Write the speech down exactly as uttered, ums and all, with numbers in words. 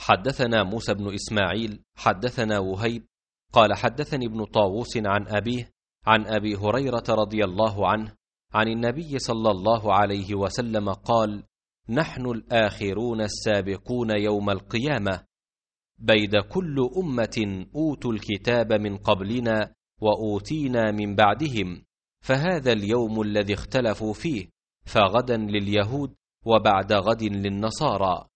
حدثنا موسى بن إسماعيل حدثنا وهيب قال حدثني ابن طاووس عن أبيه عن أبي هريرة رضي الله عنه عن النبي صلى الله عليه وسلم قال: نحن الآخرون السابقون يوم القيامة، بيد كل أمة أوتوا الكتاب من قبلنا وأوتينا من بعدهم، فهذا اليوم الذي اختلفوا فيه، فغدا لليهود وبعد غد للنصارى.